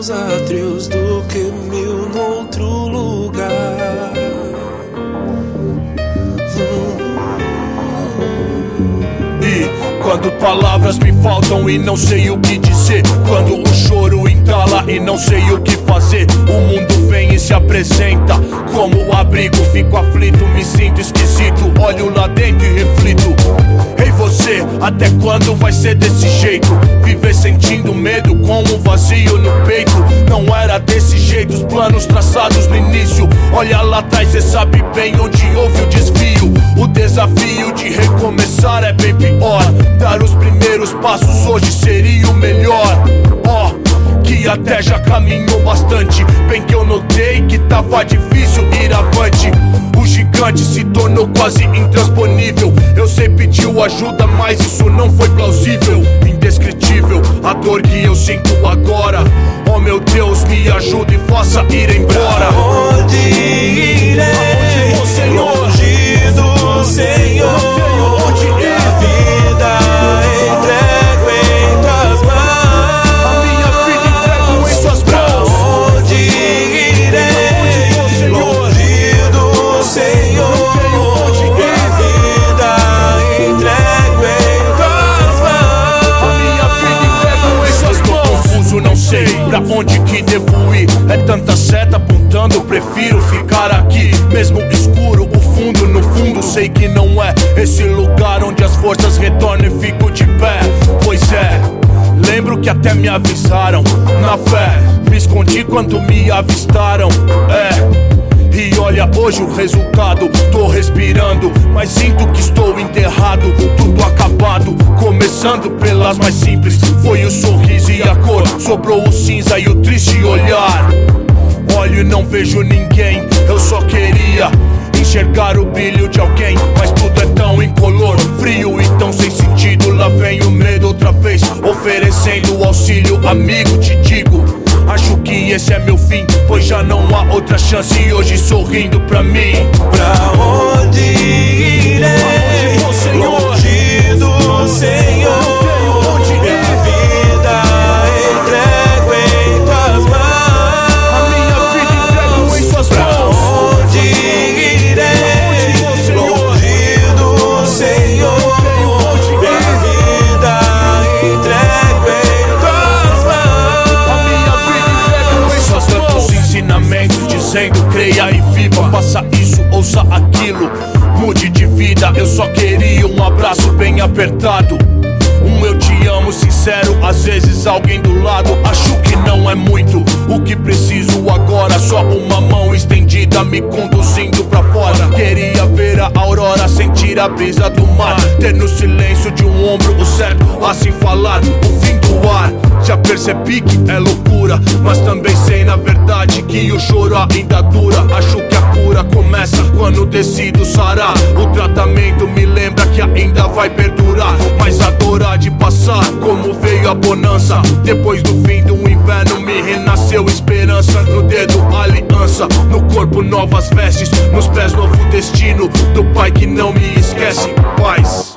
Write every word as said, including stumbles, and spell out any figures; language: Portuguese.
meus átrios do que mil noutro lugar. E quando palavras me faltam e não sei o que dizer, quando o choro entala e não sei o que fazer, o mundo vem e se apresenta como abrigo. Fico aflito, me sinto esquisito, olho lá dentro e reflito. Ei você, até quando vai ser desse jeito? Viver sentindo medo com um vazio no peito. Não era desse jeito os planos traçados no início. Olha lá atrás, cê sabe bem onde houve o desvio. O desafio de recomeçar é bem pior. Dar os primeiros passos hoje seria o melhor. Ó, oh, que até já caminhou bastante. Bem que eu notei que tava difícil ir avante. O gigante se tornou quase intransponível. Eu sei pediu ajuda, mas isso não foi plausível. Indescritível a dor que eu sinto agora. Oh meu Deus, me ajuda e faça ir embora. Pra onde irei? Aonde vou, Senhor? Longe do Senhor. Onde Minha vida entrego em tuas mãos. A minha vida entrego em suas mãos. Pra onde irei? Longe do Senhor. Minha vida entrego em tuas mãos. A minha vida entrego em suas mãos. Tô confuso, não sei pra onde que devo ir. É tanta seta apontando, prefiro ficar aqui. Mesmo escuro, o fundo, no fundo sei que não é esse lugar onde as forças retornam e fico de pé. Pois é, lembro que até me avisaram, na fé, me escondi quando me avistaram. É, e olha hoje o resultado. Tô respirando, mas sinto que estou enterrado. Tudo acabado, começando pelas mais simples. Foi o sorriso e a cor, sobrou o cinza e o triste olhar. Olho e não vejo ninguém, eu só queria enxergar o brilho de alguém, mas tudo é tão incolor, frio e tão sem sentido. Lá vem o medo outra vez, oferecendo auxílio. Amigo, te digo, acho que esse é meu fim, pois já não há outra chance. E hoje sorrindo pra mim. Pra onde irei? Aonde vou, Senhor? Longe do Senhor. Minha vida entrego em tuas mãos. A minha vida entrego em suas mãos. Onde irei? Longe do Senhor. Minha vida entrego em tuas mãos. A minha vida entrego em suas mãos. Tantos ensinamentos dizendo creia e viva. Faça isso, ouça aquilo, mude de vida. Eu só queria um abraço bem apertado. Um eu te amo sincero, às vezes alguém do lado. Acho que não é muito o que preciso agora. Só uma mão estendida me conduzindo pra fora. Queria ver a aurora, sentir a brisa do mar. Ter no silêncio de um ombro o certo a se falar. O fim do ar, já percebi que é loucura, mas também sei na verdade que o choro ainda dura. Acho que a cura começa quando decido sarar. O tratamento me lembra que ainda vai perdurar, mas a dor há de passar como veio a bonança. Depois do fim do inverno me renasceu esperança. No dedo aliança, no corpo novas vestes, nos pés novo destino do Pai que não me esquece. Paz.